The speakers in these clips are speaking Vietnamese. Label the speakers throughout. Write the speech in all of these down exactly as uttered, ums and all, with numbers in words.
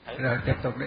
Speaker 1: Rồi tiếp tục đi.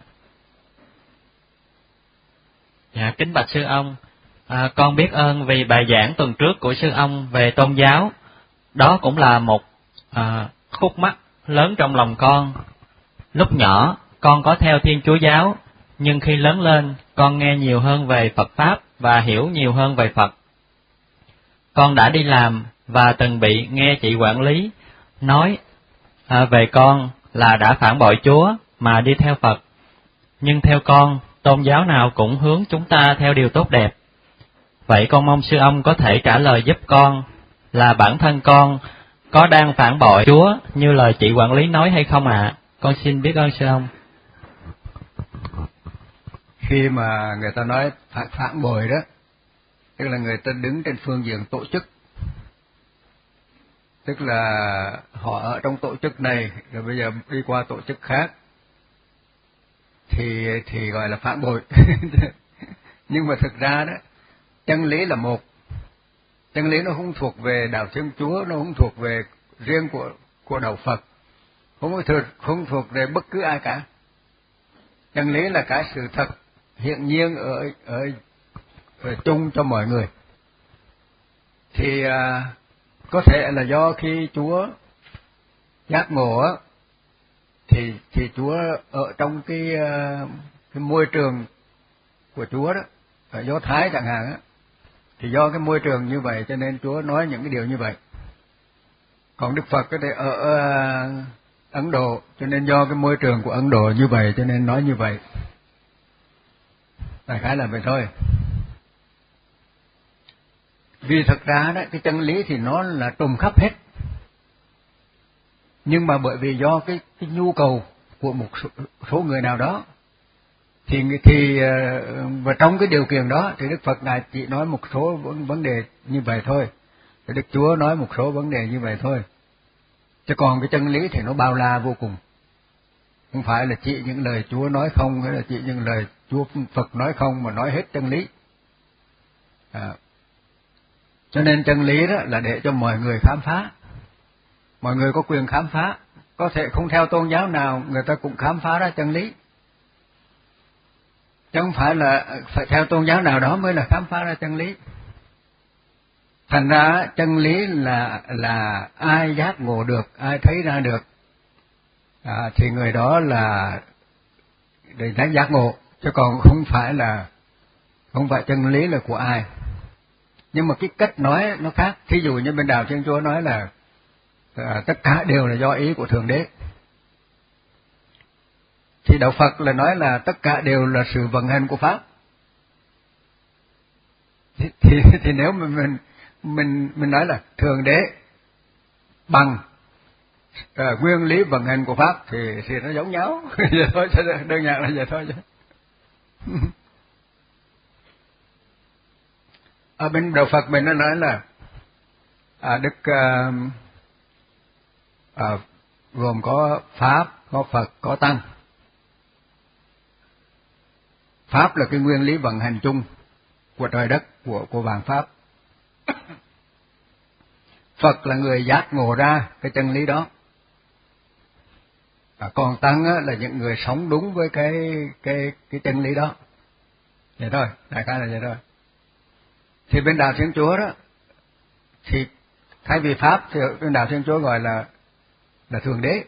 Speaker 2: Dạ, kính bạch sư ông, à, con biết ơn vì bài giảng tuần trước của sư ông về tôn giáo. Đó cũng là một à, khúc mắc lớn trong lòng con. Lúc nhỏ, con có theo Thiên Chúa giáo, nhưng khi lớn lên, con nghe nhiều hơn về Phật Pháp và hiểu nhiều hơn về Phật. Con đã đi làm và từng bị nghe chị quản lý nói à, về con là đã phản bội Chúa mà đi theo Phật. Nhưng theo con, tôn giáo nào cũng hướng chúng ta theo điều tốt đẹp. Vậy con mong sư ông có thể trả lời giúp con là bản thân con có đang phản bội Chúa như lời chị quản lý nói hay không ạ? À? Con xin biết ơn sư ông.
Speaker 1: Khi mà người ta nói phản, phản bội đó, tức là người ta đứng trên phương diện tổ chức, tức là họ ở trong tổ chức này rồi bây giờ đi qua tổ chức khác, thì thì gọi là phản bội. Nhưng mà thực ra đó, chân lý là một. Chân lý nó không thuộc về đạo Thiên Chúa, nó không thuộc về riêng của của đạo Phật, không thuộc không thuộc về bất cứ ai cả. Chân lý là cái sự thật hiện nhiên ở ở, ở chung cho mọi người. Thì à, có thể là do khi Chúa giác ngộ á, thì thì Chúa ở trong cái cái môi trường của Chúa đó, ở Do Thái chẳng hạn á, thì do cái môi trường như vậy cho nên Chúa nói những cái điều như vậy. Còn Đức Phật thì ở, ở Ấn Độ, cho nên do cái môi trường của Ấn Độ như vậy cho nên nói như vậy. Đại khái là vậy thôi. Vì thật ra đó, cái chân lý thì nó là trùm khắp hết. Nhưng mà bởi vì do cái, cái nhu cầu của một số, số người nào đó, thì thì và trong cái điều kiện đó thì Đức Phật Ngài chỉ nói một số vấn đề như vậy thôi. Thì Đức Chúa nói một số vấn đề như vậy thôi. Chứ còn cái chân lý thì nó bao la vô cùng. Không phải là chỉ những lời Chúa nói không, hay là chỉ những lời Chúa Phật nói không, mà nói hết chân lý. À. Cho nên chân lý đó là để cho mọi người khám phá. Mọi người có quyền khám phá. Có thể không theo tôn giáo nào, người ta cũng khám phá ra chân lý. Chứ không phải là phải theo tôn giáo nào đó mới là khám phá ra chân lý. Thành ra chân lý là là ai giác ngộ được, ai thấy ra được, à, thì người đó là để đánh giác ngộ, chứ còn không phải là không phải chân lý là của ai. Nhưng mà cái cách nói nó khác. Thí dụ như bên đạo Thiên Chúa nói là à, tất cả đều là do ý của Thượng Đế, thì đạo Phật là nói là tất cả đều là sự vận hành của Pháp. Thì, thì, thì nếu mà mình mình mình nói là Thượng Đế bằng à, nguyên lý vận hành của Pháp thì thì nó giống nhau. Vậy thôi, đơn giản là vậy thôi chứ. Ở bên đạo Phật mình nó nói là à, Đức à, à, gồm có Pháp, có Phật, có Tăng. Pháp là cái nguyên lý vận hành chung của trời đất, của của vạn pháp. Phật là người giác ngộ ra cái chân lý đó. À, còn Tăng á, là những người sống đúng với cái cái cái chân lý đó. Vậy thôi, đại khái là vậy thôi. Thì bên đạo Thiên Chúa đó, thì thay vì Pháp thì bên đạo Thiên Chúa gọi là là Thượng Đế.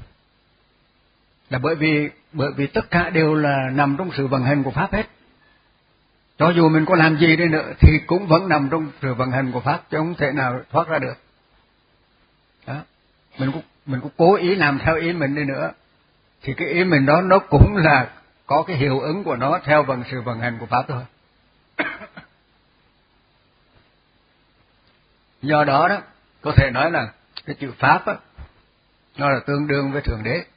Speaker 1: Là bởi vì bởi vì tất cả đều là nằm trong sự vận hành của Pháp hết. Cho dù mình có làm gì đi nữa thì cũng vẫn nằm trong sự vận hành của Pháp, chứ không thể nào thoát ra được. Đó. Mình cũng mình cũng cố ý làm theo ý mình đi nữa, thì cái ý mình đó nó cũng là có cái hiệu ứng của nó theo vận sự vận hành của Pháp thôi. Do đó đó, có thể nói là cái chữ Pháp á, nó là tương đương với Thượng Đế.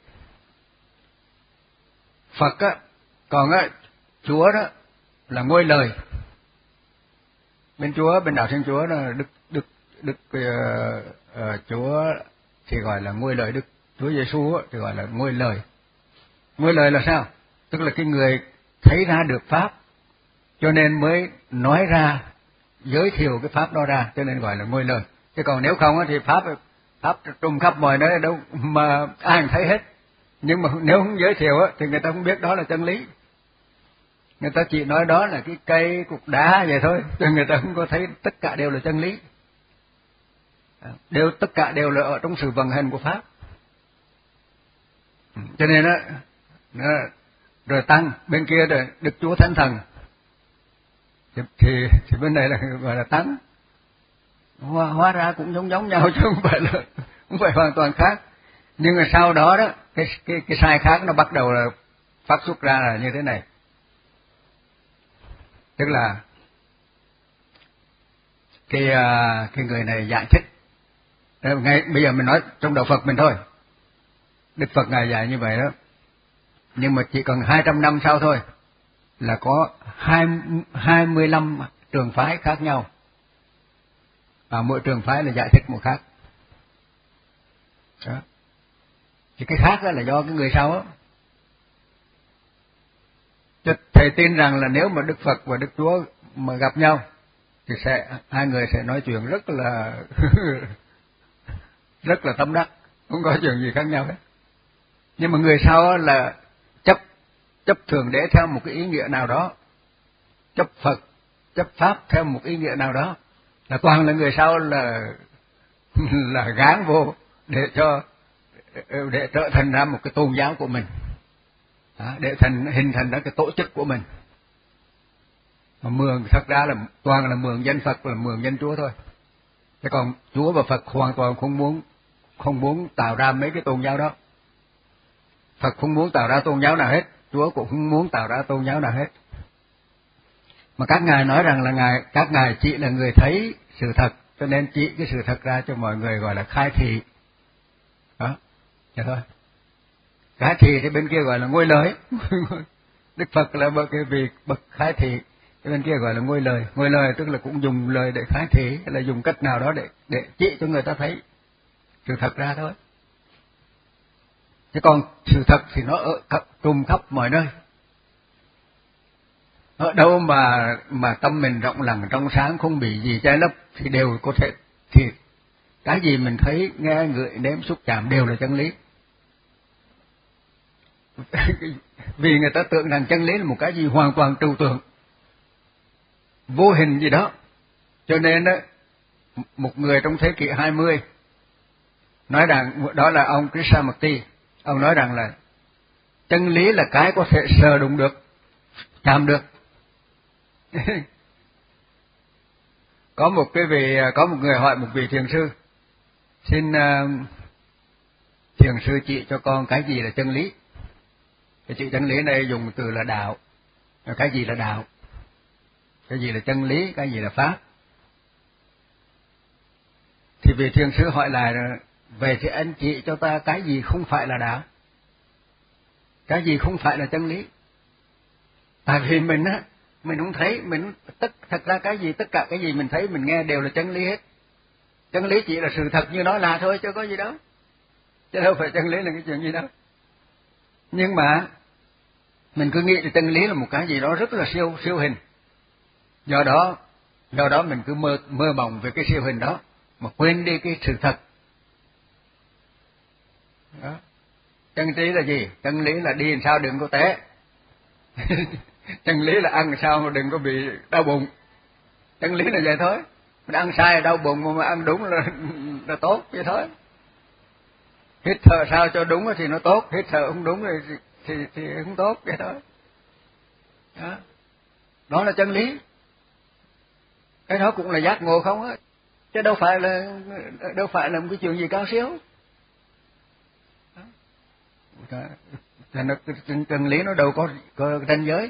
Speaker 1: Phật á, còn á, Chúa đó là ngôi lời. Bên Chúa, bên đạo Thiên Chúa là Đức Đức Đức uh, uh, Chúa thì gọi là ngôi lời, Đức Chúa Giêsu thì gọi là ngôi lời. Ngôi lời là sao? Tức là cái người thấy ra được Pháp, cho nên mới nói ra, giới thiệu cái Pháp đó ra, cho nên gọi là ngôi lời. Chứ còn nếu không thì Pháp Pháp trùng khắp mọi nơi đâu mà ai cũng thấy hết. Nhưng mà nếu không giới thiệu á, thì người ta không biết đó là chân lý. Người ta chỉ nói đó là cái cây cục đá vậy thôi, cho người ta không có thấy tất cả đều là chân lý. Đều tất cả đều là ở trong sự vận hành của pháp. Cho nên á, rồi tăng bên kia rồi Đức Chúa Thánh Thần, thì thì, thì bên này là gọi là tăng. Hóa, hóa ra cũng giống giống nhau chứ không phải là không phải hoàn toàn khác. Nhưng mà sau đó đó cái cái cái sai khác nó bắt đầu là phát xuất ra là như thế này. Tức là cái cái người này giải thích. Ngay bây giờ mình nói trong đạo Phật mình thôi. Đức Phật ngài dạy như vậy đó. Nhưng mà chỉ cần hai trăm năm sau thôi là có hai mươi lăm trường phái khác nhau. Và mỗi trường phái là giải thích một khác. Đó. Thì cái khác đó là do cái người sau á. Thầy tin rằng là nếu mà Đức Phật và Đức Chúa mà gặp nhau thì sẽ hai người sẽ nói chuyện rất là rất là tâm đắc, không có chuyện gì khác nhau hết. Nhưng mà người sau là chấp chấp thượng đế theo một cái ý nghĩa nào đó, chấp Phật, chấp pháp theo một ý nghĩa nào đó, là toàn là người sau là là gán vô để cho để trở thành ra một cái tôn giáo của mình, để thành hình thành ra cái tổ chức của mình. Mà mượn thật ra là toàn là mượn danh Phật, là mượn danh Chúa thôi. Thế còn Chúa và Phật hoàn toàn không muốn không muốn tạo ra mấy cái tôn giáo đó. Phật không muốn tạo ra tôn giáo nào hết, Chúa cũng không muốn tạo ra tôn giáo nào hết. Mà các ngài nói rằng là ngài các ngài chỉ là người thấy sự thật, cho nên chỉ cái sự thật ra cho mọi người, gọi là khai thị. Đó, vậy thôi. Khai thị thì bên kia gọi là ngôi lời. Đức Phật là bậc cái vị bậc khai thị, cái bên kia gọi là ngôi lời. Ngôi lời tức là cũng dùng lời để khai thị, hay là dùng cách nào đó để để chỉ cho người ta thấy sự thật ra thôi. Chứ còn sự thật thì nó ở trùm khắp mọi nơi. Ở đâu mà mà tâm mình rộng lặng trong sáng, không bị gì che lấp thì đều có thể, thì cái gì mình thấy, nghe, ngửi, nếm, xúc chạm đều là chân lý. Vì người ta tưởng rằng chân lý là một cái gì hoàn toàn trừu tượng, vô hình gì đó. Cho nên đó, một người trong thế kỷ hai mươi nói rằng, đó là ông Krishnamurti, ông nói rằng là chân lý là cái có thể sờ đụng được, chạm được. Có một cái vị, có một người hỏi một vị thiền sư, xin uh, thiền sư chỉ cho con cái gì là chân lý. Cái chữ chân lý này dùng từ là đạo. Cái gì là đạo? Cái gì là chân lý? Cái gì là pháp? Thì vị thiền sư hỏi lại, về thì anh chỉ cho ta cái gì không phải là đạo? Cái gì không phải là chân lý? Tại vì mình á, mình không thấy, mình tất thật ra cái gì, tất cả cái gì mình thấy, mình nghe đều là chân lý hết. Chân lý chỉ là sự thật như nó là thôi, chứ có gì đâu. Chứ đâu phải chân lý là cái chuyện gì đâu. Nhưng mà mình cứ nghĩ là chân lý là một cái gì đó rất là siêu siêu hình. Do đó, do đó mình cứ mơ mơ mộng về cái siêu hình đó mà quên đi cái sự thật. Đó. Chân lý là gì? Chân lý là đi làm sao đừng có té. Chân lý là ăn sao mà đừng có bị đau bụng. Chân lý là vậy thôi. Mình ăn sai là đau bụng, mà ăn đúng là là tốt vậy thôi. Hít thở sao cho đúng thì nó tốt, hít thở không đúng thì thì thì không tốt vậy thôi. Đó. Đó là chân lý. Cái đó cũng là giác ngộ không á, chứ đâu phải là đâu phải là một cái chuyện gì cao siêu. Nó, chân lý nó đâu có có ranh giới.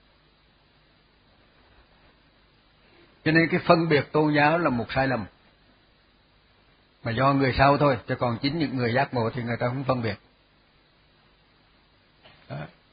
Speaker 1: Cho nên cái phân biệt tôn giáo là một sai lầm, mà do người sau thôi, chứ còn chính những người giác ngộ thì người ta không phân biệt. Đó.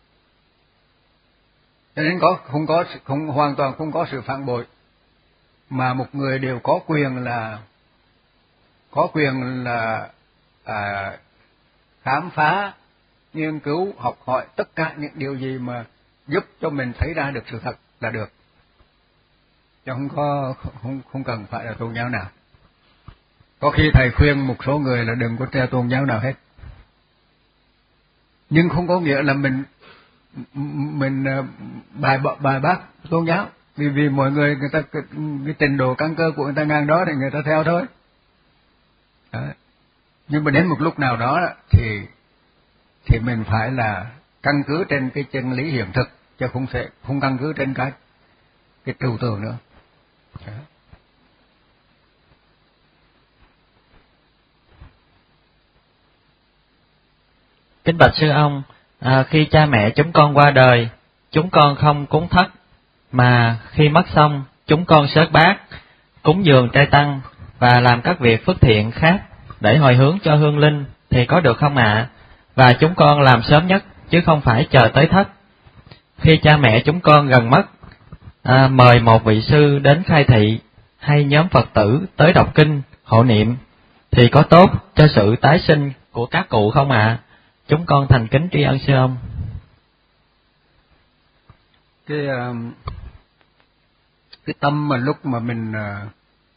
Speaker 1: Cho nên có không có không hoàn toàn không có sự phản bội, mà một người đều có quyền là có quyền là à, khám phá, nghiên cứu, học hỏi tất cả những điều gì mà giúp cho mình thấy ra được sự thật là được, chứ không có không không cần phải là tôn giáo nào. Có khi thầy khuyên một số người là đừng có theo tôn giáo nào hết, Nhưng không có nghĩa là mình mình bài bài bác tôn giáo, vì vì mọi người người ta cái, cái trình độ căn cơ của người ta ngang đó thì người ta theo thôi. Đấy. Nhưng mà đến một lúc nào đó thì thì mình phải là căn cứ trên cái chân lý hiện thực, chứ không thể không căn cứ trên cái cái trừu tượng nữa. Đấy.
Speaker 2: Kính bạch sư ông, à, khi cha mẹ chúng con qua đời, chúng con không cúng thất, mà khi mất xong, chúng con xớt bát, cúng dường trai tăng và làm các việc phước thiện khác để hồi hướng cho hương linh thì có được không ạ? À? Và chúng con làm sớm nhất chứ không phải chờ tới thất. Khi cha mẹ chúng con gần mất, à, mời một vị sư đến khai thị hay nhóm Phật tử tới đọc kinh, hộ niệm thì có tốt cho sự tái sinh của các cụ không ạ? À? Chúng con thành kính tri ân sư ông.
Speaker 1: Cái cái tâm mà lúc mà mình à,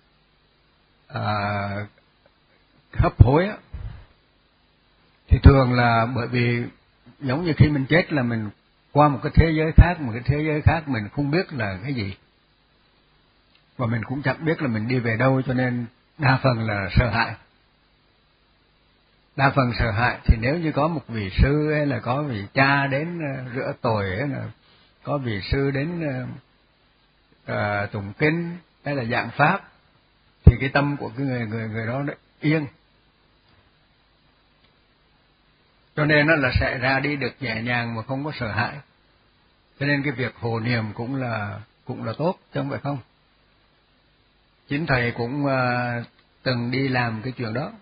Speaker 1: à, hấp hối á, thì thường là bởi vì giống như khi mình chết là mình qua một cái thế giới khác, một cái thế giới khác mình không biết là cái gì, và mình cũng chẳng biết là mình đi về đâu, cho nên đa phần là sợ hãi. Đa phần sợ hãi thì nếu như có một vị sư hay là có vị cha đến uh, rửa tội, hay là có vị sư đến uh, uh, tụng kinh hay là giảng pháp, thì cái tâm của cái người người người đó nó yên, cho nên nó là sẽ ra đi được nhẹ nhàng mà không có sợ hãi. Cho nên cái việc hộ niệm cũng là cũng là tốt, chứ không phải không. Chính thầy cũng uh, từng đi làm cái chuyện đó.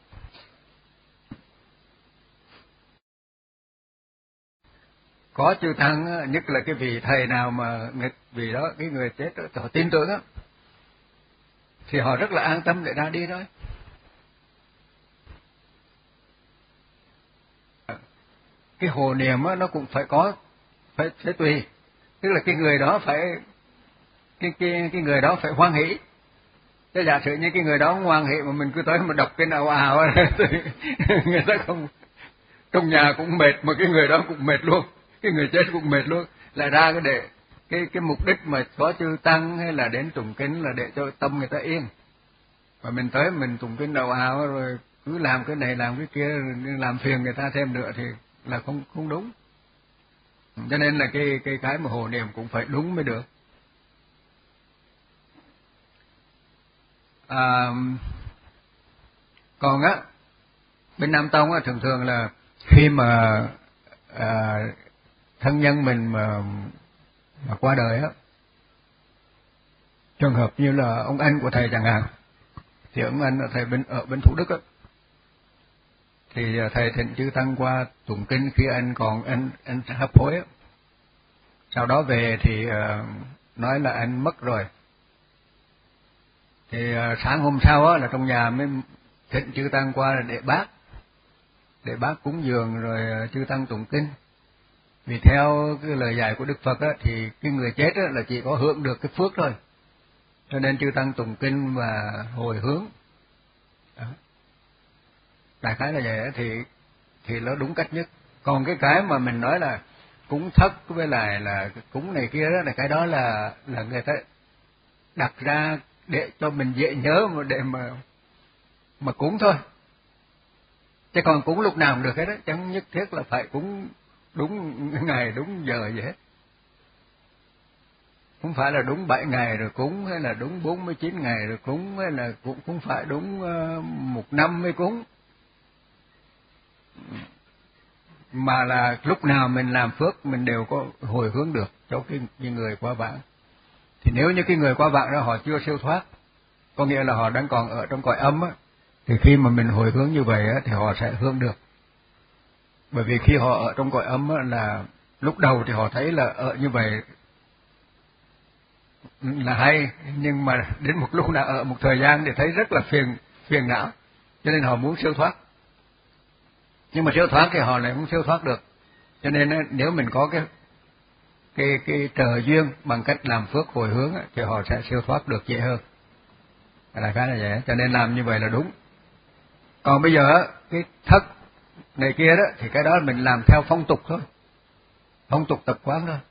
Speaker 1: Có chư tăng, nhất là cái vị thầy nào mà vì đó cái người chết đó, họ tin tưởng á, thì họ rất là an tâm để ra đi thôi. Cái hộ niệm á, nó cũng phải có, phải, phải tùy, tức là cái người đó phải, cái cái cái người đó phải hoan hỷ. Thế giả sử như cái người đó không hoan hỷ mà mình cứ tới mà đọc cái nào ào thì người ta không, trong nhà cũng mệt mà cái người đó cũng mệt luôn, cái người chết cũng mệt luôn, lại ra cái để cái cái mục đích mà có chư tăng hay là đến tụng kinh là để cho tâm người ta yên, và mình tới mình tụng kinh đầu ào rồi cứ làm cái này làm cái kia làm phiền người ta thêm nữa thì là không không đúng. Cho nên là cái cái cái mà hộ niệm cũng phải đúng mới được. À, còn á bên Nam Tông á thường thường là khi mà à, thân nhân mình mà, mà qua đời á, trường hợp như là ông anh của thầy chẳng hạn, thì ông anh là thầy bên ở bên Thủ Đức á, thì thầy thỉnh chư tăng qua tụng kinh khi anh còn anh anh hấp hối á. Sau đó về thì uh, nói là anh mất rồi. Thì uh, sáng hôm sau á là trong nhà mới thỉnh chư tăng qua để bác, để bác cúng dường rồi uh, chư tăng tụng kinh. Vì theo cái lời dạy của Đức Phật á, thì cái người chết á, là chỉ có hưởng được cái phước thôi, cho nên chư tăng tụng kinh và hồi hướng. Đó. Đại khái là vậy á, thì thì nó đúng cách nhất. Còn cái cái mà mình nói là cúng thất với lại là cúng này kia đó, là cái đó là là người ta đặt ra để cho mình dễ nhớ mà để mà mà cúng thôi. Chứ còn cúng lúc nào cũng được hết đó, chẳng nhất thiết là phải cúng đúng ngày đúng giờ gì hết. Không phải là đúng bảy ngày rồi cúng, hay là đúng bốn mươi chín ngày rồi cúng, hay là cũng không phải đúng uh, một năm mới cúng, mà là lúc nào mình làm phước mình đều có hồi hướng được cho cái, cái người qua vãng. Thì nếu như cái người qua vãng đó họ chưa siêu thoát, có nghĩa là họ đang còn ở trong cõi âm á, thì khi mà mình hồi hướng như vậy á, thì họ sẽ hướng được. Bởi vì khi họ ở trong cõi âm á, là lúc đầu thì họ thấy là ở như vậy là hay, nhưng mà đến một lúc nào ở một thời gian thì thấy rất là phiền phiền não, cho nên họ muốn siêu thoát. Nhưng mà siêu thoát thì họ lại không siêu thoát được. Cho nên nếu mình có cái cái cái trợ duyên bằng cách làm phước hồi hướng thì họ sẽ siêu thoát được dễ hơn. Là cái là vậy, cho nên làm như vậy là đúng. Còn bây giờ cái thất này kia đó, thì cái đó mình làm theo phong tục thôi, phong tục tập quán thôi.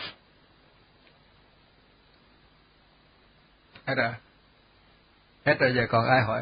Speaker 1: Hết rồi, hết rồi, giờ còn ai hỏi?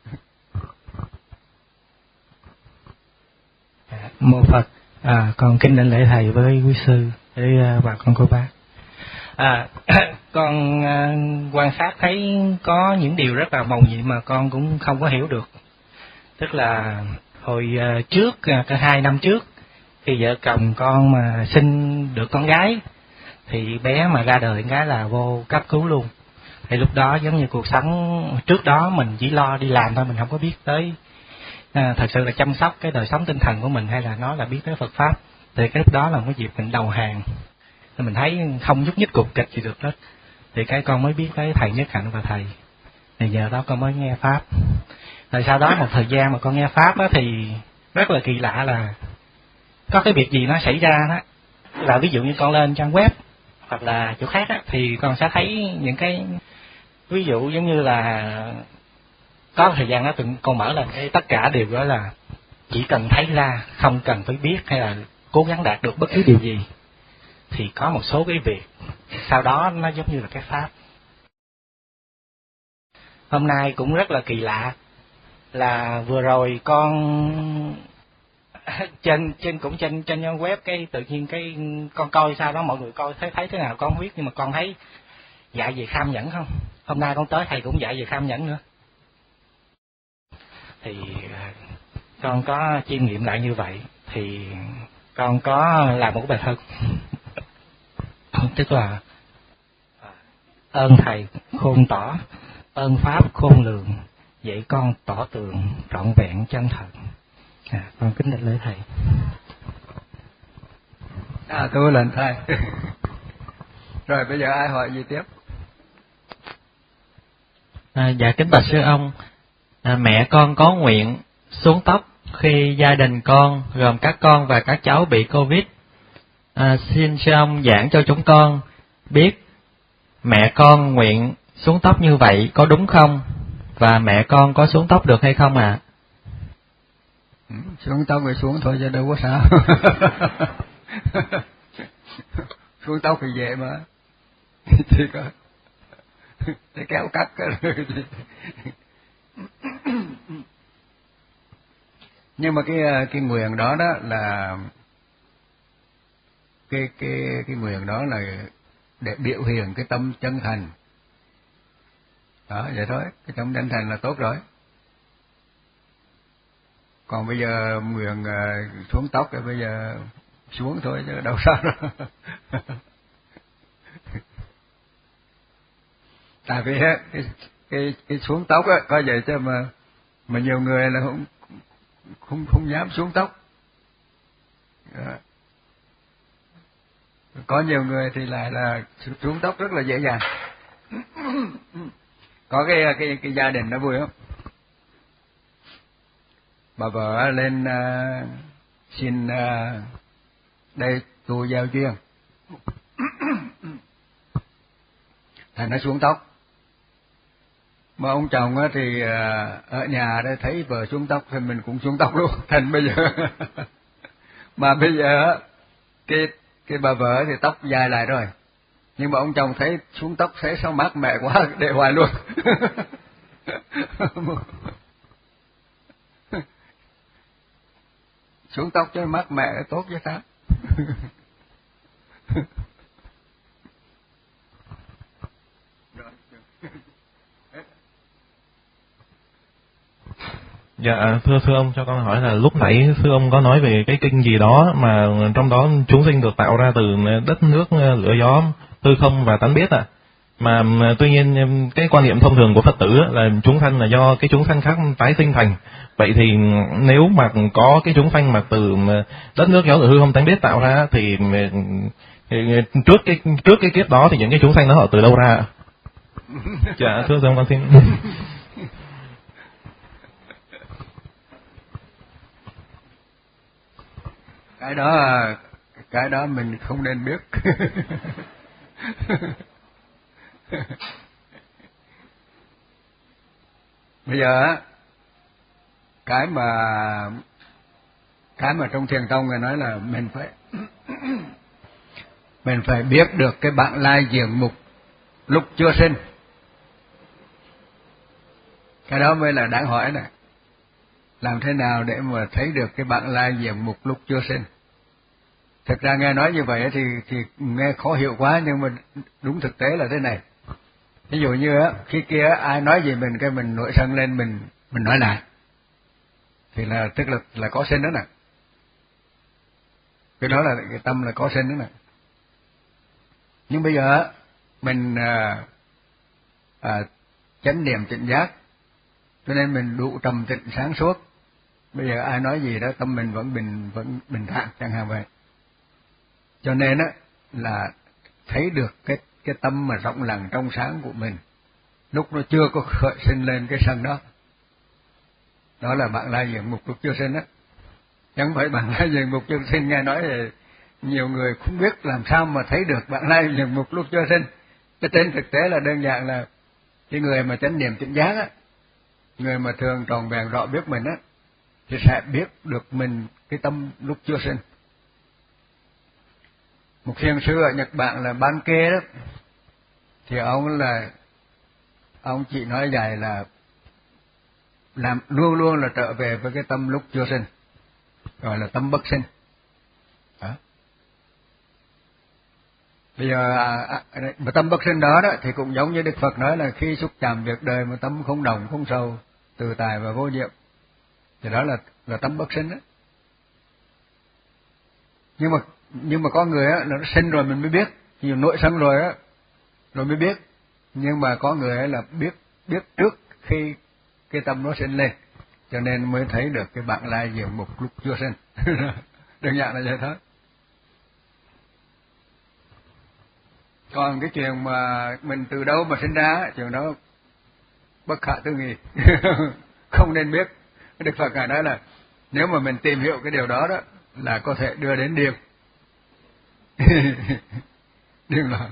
Speaker 3: À, mô Phật, à, con kính đảnh lễ thầy với quý sư, với uh, bà con cô bác. À, con uh, quan sát thấy có những điều rất là mầu nhiệm mà con cũng không có hiểu được. Tức là hồi uh, trước, uh, cả hai năm trước, khi vợ chồng con mà sinh được con gái, thì bé mà ra đời cái là vô cấp cứu luôn. Thì lúc đó giống như cuộc sống trước đó mình chỉ lo đi làm thôi, mình không có biết tới à, thật sự là chăm sóc cái đời sống tinh thần của mình, hay là nói là biết tới Phật pháp. Thì cái lúc đó là một cái dịp mình đầu hàng, thì mình thấy không nhúc nhích cục kịch gì được hết. Thì cái con mới biết tới thầy Nhất Hạnh và thầy. Thì giờ đó con mới nghe pháp. Rồi sau đó một thời gian mà con nghe pháp đó, thì rất là kỳ lạ là có cái việc gì nó xảy ra đó, là ví dụ như con lên trang web hoặc là chỗ khác á, thì con sẽ thấy những cái ví dụ giống như là có thời gian đó từng con mở lên cái tất cả đều đó là chỉ cần thấy ra, không cần phải biết hay là cố gắng đạt được bất cứ điều gì. Thì có một số cái việc sau đó nó giống như là cái pháp. Hôm nay cũng rất là kỳ lạ là vừa rồi con trên trên cũng trên trên trang web, cái tự nhiên cái con coi sau đó mọi người coi thấy thấy thế nào con không biết, nhưng mà con thấy dạy về kham nhẫn không. Hôm nay con tới thầy cũng dạy về kham nhẫn nữa. Thì con có chiêm nghiệm lại như vậy, thì con có làm một bài thơ tức là ơn thầy khôn tỏ, ơn pháp khôn lường, dạy con tỏ tường trọn vẹn chân thật. À, con kính đảnh lễ thầy.
Speaker 1: À, tôi lần thầy. Rồi bây giờ ai hỏi gì tiếp?
Speaker 2: À, dạ kính bạch sư ông, à, mẹ con có nguyện xuống tóc khi gia đình con gồm các con và các cháu bị Covid. À, xin sư ông giảng cho chúng con biết mẹ con nguyện xuống tóc như vậy có đúng không, và mẹ con có xuống tóc được hay không ạ?
Speaker 1: À? Xuống tóc thì xuống thôi chứ đâu có sao. Xuống tóc thì dễ mà, chỉ có để kéo cắt cái. Nhưng mà cái cái nguyện đó đó là cái cái cái nguyện đó là để biểu hiện cái tâm chân thành. Đó, vậy thôi, cái tâm chân thành là tốt rồi. Còn bây giờ nguyện uh, xuống tóc thì bây giờ xuống thôi chứ đâu sao đâu. Tại vì cái cái cái xuống tóc á, có vậy chứ mà mà nhiều người là không không không dám xuống tóc. Đó. Có nhiều người thì lại là xuống tóc rất là dễ dàng. Có cái cái cái gia đình nó vui không? Bà vợ lên uh, xin uh, đây tu giao duyên, thành nó xuống tóc. Mà ông chồng á thì uh, ở nhà đây thấy vợ xuống tóc thì mình cũng xuống tóc luôn. Thành bây giờ mà bây giờ cái cái bà vợ thì tóc dài lại rồi, nhưng mà ông chồng thấy xuống tóc thấy sao mát mẻ quá, để hoài luôn. Xuống tóc cho mát mẻ tốt chứ sao.
Speaker 4: Dạ thưa sư ông, cho con hỏi là lúc nãy sư ông có nói về cái kinh gì đó mà trong đó chúng sinh được tạo ra từ đất nước lửa gió hư không và tánh biết à, mà tuy nhiên cái quan niệm thông thường của Phật tử là chúng sanh là do cái chúng sanh khác tái sinh thành. Vậy thì nếu mà có cái chúng sanh mà từ đất nước gió lửa hư không tánh biết tạo ra thì, thì trước cái trước cái kiếp đó thì những cái chúng sanh đó họ từ đâu ra? Dạ thưa sư ông, con xin.
Speaker 1: Cái đó cái đó mình không nên biết. Bây giờ cái mà cái mà trong thiền tông người nói là mình phải mình phải biết được cái bản lai diện mục lúc chưa sinh. Cái đó mới là đáng hỏi này. Làm thế nào để mà thấy được cái bản lai diện mục lúc chưa sinh? Thực ra nghe nói như vậy thì thì nghe khó hiểu quá, nhưng mà đúng thực tế là thế này. Ví dụ như á, khi kia ai nói gì mình cái mình nổi sân lên, mình mình nói lại, thì là tức là là có sinh đó nè. Cái đó là cái tâm là có sinh đó nè. Nhưng bây giờ mình à, à, chánh niệm tỉnh giác, cho nên mình đủ trầm tĩnh sáng suốt. Bây giờ ai nói gì đó tâm mình vẫn bình vẫn bình thản chẳng hạn vậy. Cho nên á là thấy được cái cái tâm mà rộng lặng trong sáng của mình lúc nó chưa có khởi sinh lên cái sân đó. Đó là bản lai diện mục lúc chưa sinh á. Chẳng phải bản lai diện mục chưa sinh, nghe nói thì nhiều người không biết làm sao mà thấy được bản lai diện mục lúc chưa sinh. Cái trên thực tế là đơn giản là cái người mà chánh niệm tỉnh giác á, người mà thường tròn vẹn rõ biết mình á, thì sẽ biết được mình cái tâm lúc chưa sinh. Một thiền sư ở Nhật Bản là Ban Kê đó, thì ông là ông chỉ nói dài là làm luôn luôn là trở về với cái tâm lúc chưa sinh, gọi là tâm bất sinh. Đó. Bây giờ à, mà tâm bất sinh đó đó thì cũng giống như Đức Phật nói là khi xúc chạm việc đời mà tâm không đồng không sầu, từ tài và vô nhiệm, thì đó là là tâm bất sinh đó. Nhưng mà nhưng mà có người á là nó sinh rồi mình mới biết, thì nội sân rồi á rồi mới biết. Nhưng mà có người ấy là biết biết trước khi cái tâm nó sinh lên, cho nên mới thấy được cái bản lai diện mục lúc chưa sinh. Đơn giản là vậy thôi. Còn cái chuyện mà mình từ đâu mà sinh ra, chuyện đó bất khả tư nghị. Không nên biết. Đức Phật Ngài nói là nếu mà mình tìm hiểu cái điều đó đó là có thể đưa đến điên. Điên là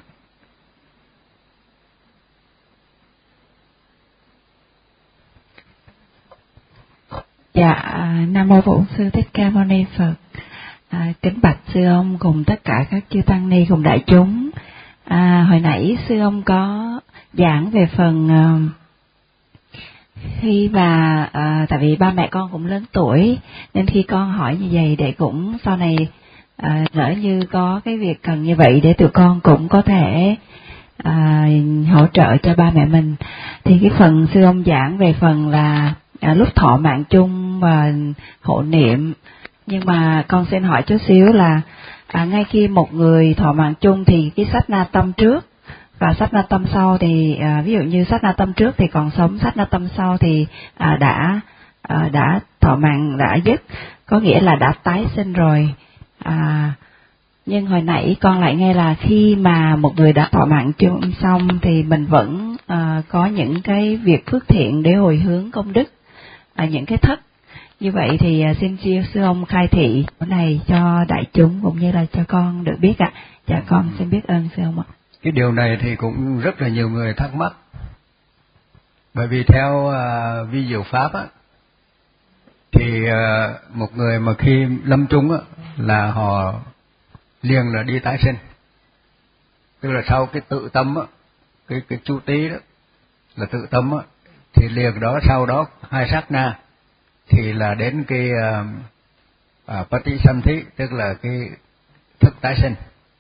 Speaker 5: Dạ, Nam Mô Bổn Sư Thích Ca Mâu Ni Phật. À, kính bạch sư ông cùng tất cả các chư tăng ni cùng đại chúng. À, hồi nãy sư ông có giảng về phần uh, khi mà uh, tại vì ba mẹ con cũng lớn tuổi, nên khi con hỏi như vậy để cũng sau này uh, lỡ như có cái việc cần như vậy để tụi con cũng có thể à, hỗ trợ cho ba mẹ mình. Thì cái phần sư ông giảng về phần là à, lúc thọ mạng chung và hộ niệm, nhưng mà con xin hỏi chút xíu là à, ngay khi một người thọ mạng chung thì cái sát na tâm trước và sát na tâm sau thì à, ví dụ như sát na tâm trước thì còn sống, sát na tâm sau thì à, đã à, đã thọ mạng đã dứt, có nghĩa là đã tái sinh rồi. À, nhưng hồi nãy con lại nghe là khi mà một người đã thọ mạng chung xong thì mình vẫn à, có những cái việc phước thiện để hồi hướng công đức, à, những cái thất. Như vậy thì à, xin chiêu sư ông khai thị cái này cho đại chúng cũng như là cho con được biết ạ. Dạ con xin biết ơn sư ông ạ.
Speaker 1: Cái điều này thì cũng rất là nhiều người thắc mắc. Bởi vì theo uh, vi diệu pháp á, thì uh, một người mà khi lâm chung á, là họ liền là đi tái sinh. Tức là sau cái tự tâm á, cái cái chu tí đó là tự tâm á, thì liền đó sau đó hai sát na thì là đến cái uh, uh, patisamphi, tức là cái thức tái sinh.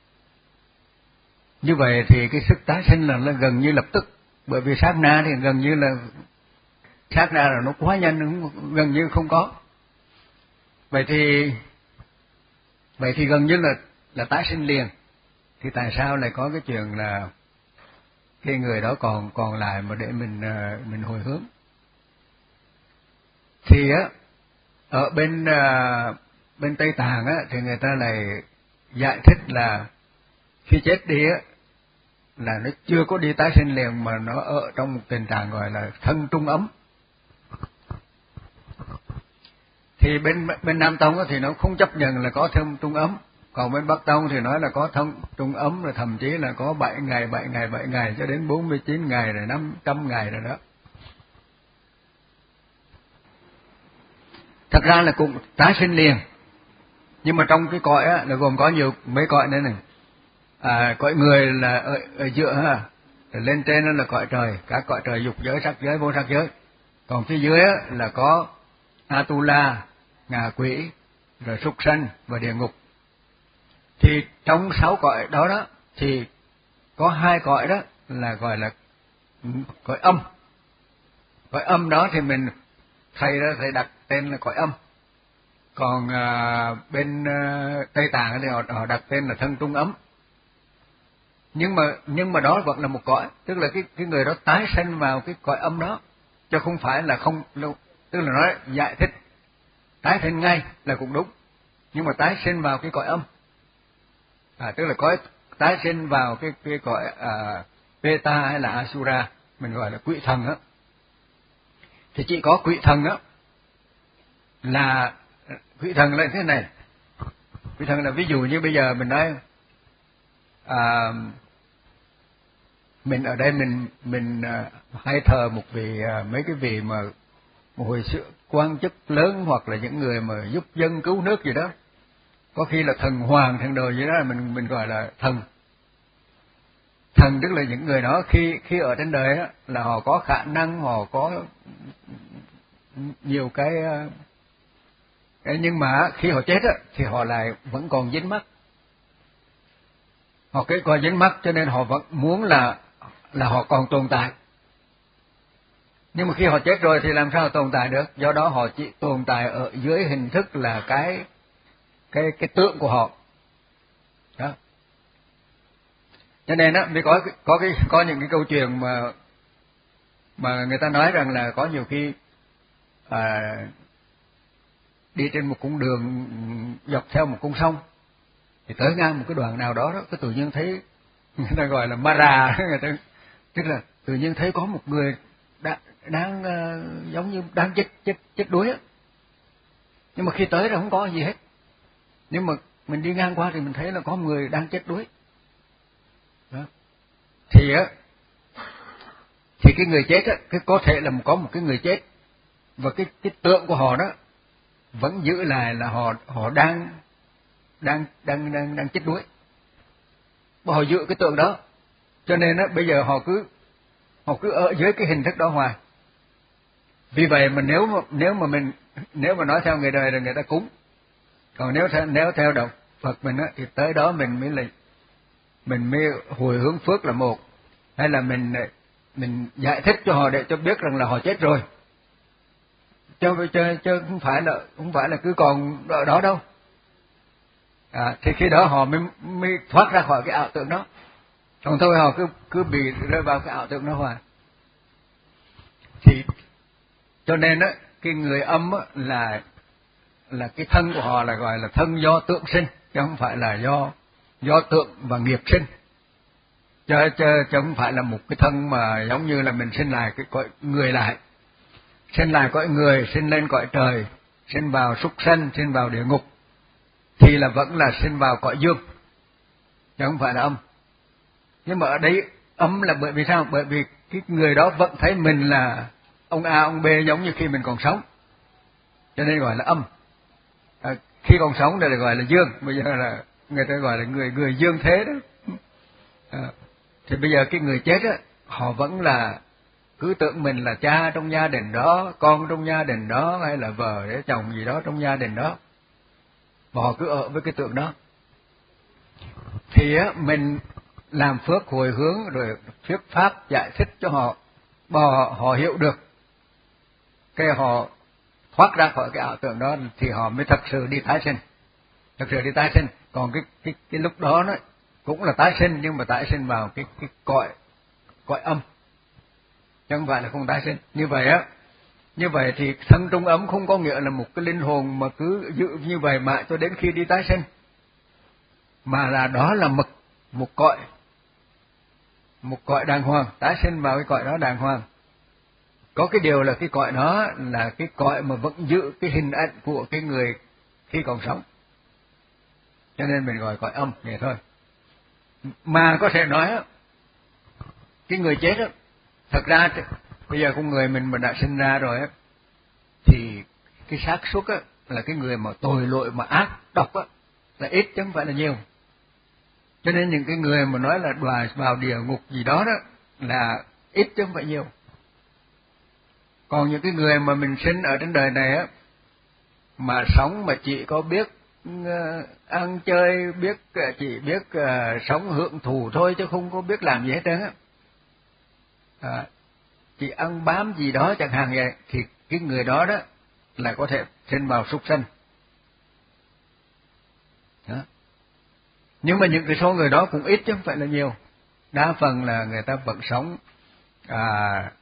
Speaker 1: Như vậy thì cái sức tái sinh là nó gần như lập tức, bởi vì sát na thì gần như là sát na là nó quá nhanh, gần như không có. Vậy thì vậy thì gần như là là tái sinh liền. Thì tại sao lại có cái chuyện là cái người đó còn còn lại mà để mình mình hồi hướng? Thì á ở bên bên Tây Tạng á thì người ta lại giải thích là khi chết đi á là nó chưa có đi tái sinh liền, mà nó ở trong một tình trạng gọi là thân trung ấm. Thì bên bên Nam Tông á thì nó không chấp nhận là có thân trung ấm, còn bên Bắc Tông thì nói là có thân trung ấm, rồi thậm chí là có bảy ngày, bảy ngày, bảy ngày cho đến bốn mươi chín ngày rồi năm trăm ngày rồi đó. Thật ra là cũng tái sinh liền, Nhưng mà trong cái cõi á là gồm có nhiều mấy cõi nữa này. À, cõi người là ở, ở giữa ha, lên trên đó là cõi trời, các cõi trời dục giới, sắc giới, vô sắc giới. Còn phía dưới á là có Atula, ngạ quỷ, rồi súc sanh và địa ngục. Thì trong sáu cõi đó đó thì có hai cõi đó là gọi là cõi âm. Cõi âm đó thì mình thầy đó thầy đặt tên là cõi âm. Còn à, bên à, Tây Tạng thì họ, họ đặt tên là thân trung ấm. Nhưng mà nhưng mà đó vẫn là một cõi, tức là cái cái người đó tái sanh vào cái cõi âm đó, chứ không phải là không, tức là nói giải thích tái sinh ngay là cũng đúng, nhưng mà tái sinh vào cái cõi âm, à, tức là cõi tái sinh vào cái cái cõi à, Peta hay là Asura, mình gọi là quỷ thần đó. Thì chỉ có quỷ thần đó là quỷ thần là thế này. Quỷ thần là ví dụ như bây giờ mình nói à, mình ở đây mình mình à, hay thờ một vị à, mấy cái vị mà một hồi xưa quan chức lớn hoặc là những người mà giúp dân cứu nước gì đó, có khi là thần hoàng thần đồ gì đó là mình mình gọi là thần. Thần tức là những người đó khi khi ở trên đời đó, là họ có khả năng, họ có nhiều cái, cái nhưng mà khi họ chết đó, thì họ lại vẫn còn dính mắc. Họ cái còn dính mắc cho nên họ vẫn muốn là là họ còn tồn tại. Nhưng mà khi họ chết rồi thì làm sao tồn tại được? Do đó họ chỉ tồn tại ở dưới hình thức là cái cái cái tượng của họ. Đó. Cho nên á mới có có cái có những cái câu chuyện mà mà người ta nói rằng là có nhiều khi à, đi trên một cung đường dọc theo một con sông thì tới ngang một cái đoạn nào đó đó, cái tự nhiên thấy người ta gọi là Mara, người ta tức là tự nhiên thấy có một người đang, đang uh, giống như đang chết chết chết đuối á, nhưng mà khi tới là không có gì hết, nhưng mà mình đi ngang qua thì mình thấy là có một người đang chết đuối. Đó. Thì á thì cái người chết á, cái có thể là có một cái người chết và cái cái tượng của họ đó vẫn giữ lại là họ họ đang đang đang đang đang chết đuối, và họ giữ cái tượng đó, cho nên á bây giờ họ cứ họ cứ ở dưới cái hình thức đó hoài. Vì vậy mà nếu mà nếu mà mình nếu mà nói theo người đời là người ta cúng, còn nếu theo nếu theo đạo Phật mình á thì tới đó mình mới là mình mới hồi hướng phước là một, hay là mình mình giải thích cho họ để cho biết rằng là họ chết rồi, chứ chứ chứ không phải là không phải là cứ còn ở đó đâu. À, thì khi đó họ mới mới thoát ra khỏi cái ảo tưởng đó, còn thôi họ cứ cứ bị rơi vào cái ảo tưởng đó hoài. Thì cho nên á cái người âm á là là cái thân của họ là gọi là thân do tượng sinh, chứ không phải là do do tượng và nghiệp sinh, chứ chứ chứ không phải là một cái thân mà giống như là mình sinh lại cái cõi người lại, sinh lại cõi người, sinh lên cõi trời, sinh vào súc sanh, sinh vào địa ngục, thì là vẫn là sinh vào cõi dương, chứ không phải là âm. Nhưng mà ở đây âm là bởi vì sao? Bởi vì cái người đó vẫn thấy mình là ông A, ông B giống như khi mình còn sống, cho nên gọi là âm. À, khi còn sống thì là gọi là dương, bây giờ là người ta gọi là người người dương thế đó. À, thì bây giờ cái người chết á, họ vẫn là cứ tưởng mình là cha trong gia đình đó, con trong gia đình đó, hay là vợ để chồng gì đó trong gia đình đó, và họ cứ ở với cái tượng đó. Thì á mình làm phước hồi hướng rồi thuyết pháp giải thích cho họ, và họ, họ hiểu được, cái họ thoát ra khỏi cái ảo tưởng đó thì họ mới thật sự đi tái sinh, thật sự đi tái sinh. Còn cái cái cái lúc đó nó cũng là tái sinh, nhưng mà tái sinh vào cái cái cõi cõi âm, chứ không phải là không tái sinh. Như vậy á, như vậy thì thân trung ấm không có nghĩa là một cái linh hồn mà cứ giữ như vậy mà cho đến khi đi tái sinh, mà là đó là một một cõi, một cõi đàng hoàng, tái sinh vào cái cõi đó đàng hoàng. Có cái điều là cái cõi đó là cái cõi mà vẫn giữ cái hình ảnh của cái người khi còn sống, cho nên mình gọi cõi âm vậy thôi. Mà có thể nói á, cái người chết á, thật ra bây giờ con người mình mà đã sinh ra rồi á, thì cái xác suất á là cái người mà tội lỗi mà ác độc á là ít chứ không phải là nhiều. Cho nên những cái người mà nói là đọa vào địa ngục gì đó đó là ít chứ không phải nhiều. Còn những cái người mà mình sinh ở trên đời này á mà sống mà chỉ có biết uh, ăn chơi, biết uh, chỉ biết uh, sống hưởng thụ thôi chứ không có biết làm gì hết trơn á. À, chỉ ăn bám gì đó chẳng hạn vậy thì cái người đó đó là có thể sinh vào súc sanh. Đó. Nhưng mà những cái số người đó cũng ít chứ không phải là nhiều. Đa phần là người ta vẫn sống à,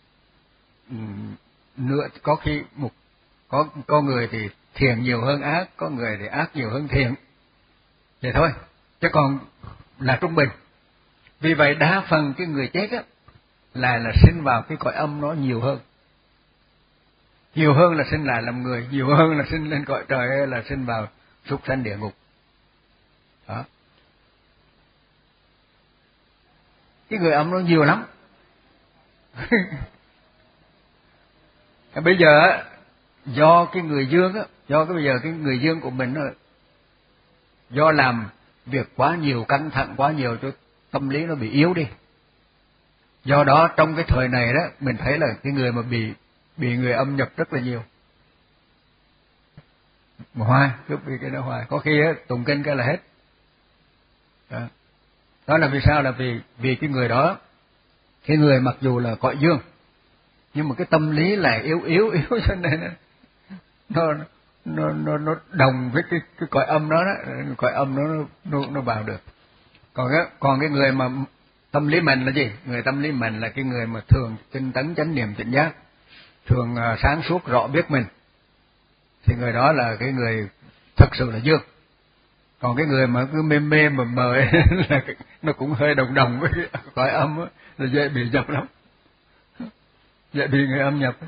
Speaker 1: nửa, có khi một có có người thì thiện nhiều hơn ác, có người thì ác nhiều hơn thiện. Vậy thôi, chứ còn là trung bình. Vì vậy đa phần cái người chết á là là sinh vào cái cõi âm nó nhiều hơn. Nhiều hơn là sinh lại làm người, nhiều hơn là sinh lên cõi trời hay là sinh vào súc sanh địa ngục. Đó. Cái người âm nó nhiều lắm. Bây giờ á, do cái người dương á, do cái bây giờ cái người dương của mình á, do làm việc quá nhiều, căng thẳng quá nhiều cho tâm lý nó bị yếu đi. Do đó trong cái thời này đó, mình thấy là cái người mà bị bị người âm nhập rất là nhiều. Mà hoài, cứ bị cái đó hoài, có khi á, tụng kinh cái là hết. Đó. Đó là vì sao? Là vì vì cái người đó, cái người mặc dù là cõi dương, nhưng mà cái tâm lý là yếu yếu yếu cho nên nó nó nó nó đồng với cái cái cõi âm đó, đó cõi âm nó nó nó vào được. Còn cái còn cái người mà tâm lý mình là gì? Người tâm lý mình là cái người mà thường tinh tấn chánh niệm tỉnh giác, thường uh, sáng suốt rõ biết mình, thì người đó là cái người thật sự là dương. Còn cái người mà cứ mê mê mờ mờ ấy, là nó cũng hơi đồng đồng với cái cõi âm á, là dễ bị nhập lắm, dễ bị người âm nhập.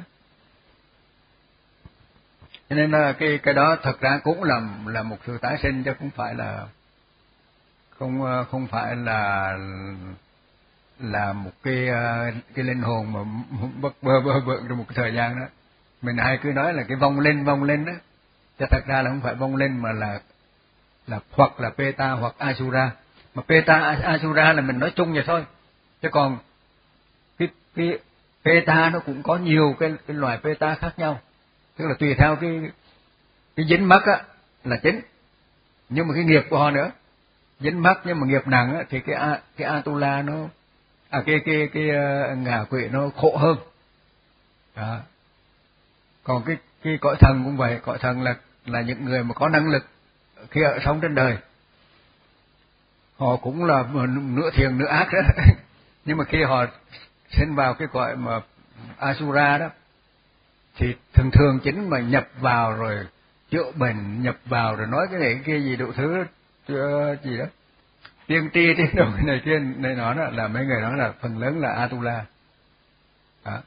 Speaker 1: Cho nên là cái cái đó thật ra cũng là là một sự tái sinh, chứ không phải là không không phải là là một cái cái linh hồn mà bất bơ bơ vượng trong một cái thời gian đó. Mình hay cứ nói là cái vong linh vong linh đó, chứ thật ra là không phải vong linh mà là là hoặc là Peta hoặc Asura. Mà Peta Asura là mình nói chung vậy thôi, chứ còn cái cái Peta nó cũng có nhiều cái, cái loài Peta khác nhau, tức là tùy theo cái cái dính mắc á là chính, nhưng mà cái nghiệp của họ nữa. Dính mắc nhưng mà nghiệp nặng á, thì cái cái Atula nó à cái cái cái uh, ngạ quỷ nó khổ hơn. Đó. Còn cái cái cõi thần cũng vậy, cõi thần là là những người mà có năng lực khi ở sống trên đời, họ cũng là nửa thiện nửa ác đó. Nhưng mà khi họ sinh vào cái cõi mà Asura đó, thì thường thường chính mà nhập vào rồi chữa bệnh, nhập vào rồi nói cái này cái kia gì đủ thứ gì đó, tiên tri tiên đồ này kia này nó đó, là mấy người đó là phần lớn là Atula. Đó.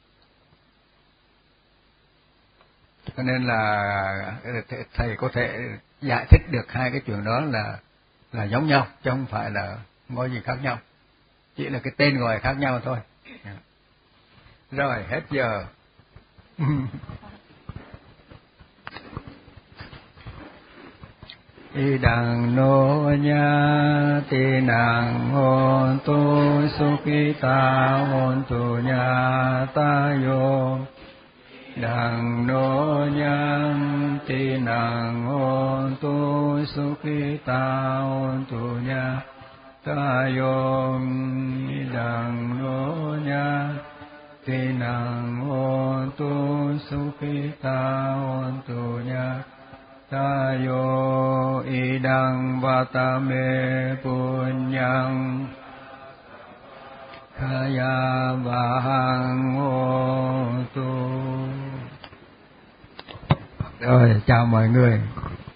Speaker 1: Cho nên là thầy có thể giải thích được hai cái chuyện đó là là giống nhau, chứ không phải là có gì khác nhau, chỉ là cái tên gọi khác nhau thôi. Rồi hết giờ. Idang no nya ti nang hon tu sukita hon tu nya ta yo. Đằng nô nhang ti nàng hôn tu sukita hôn tu nha ta yom. Đằng nô nhang ti nàng hôn tu sukita hôn tu nha ta yo. Idang vatame punyang kaya vahang hôn tu. Rồi, chào mọi người.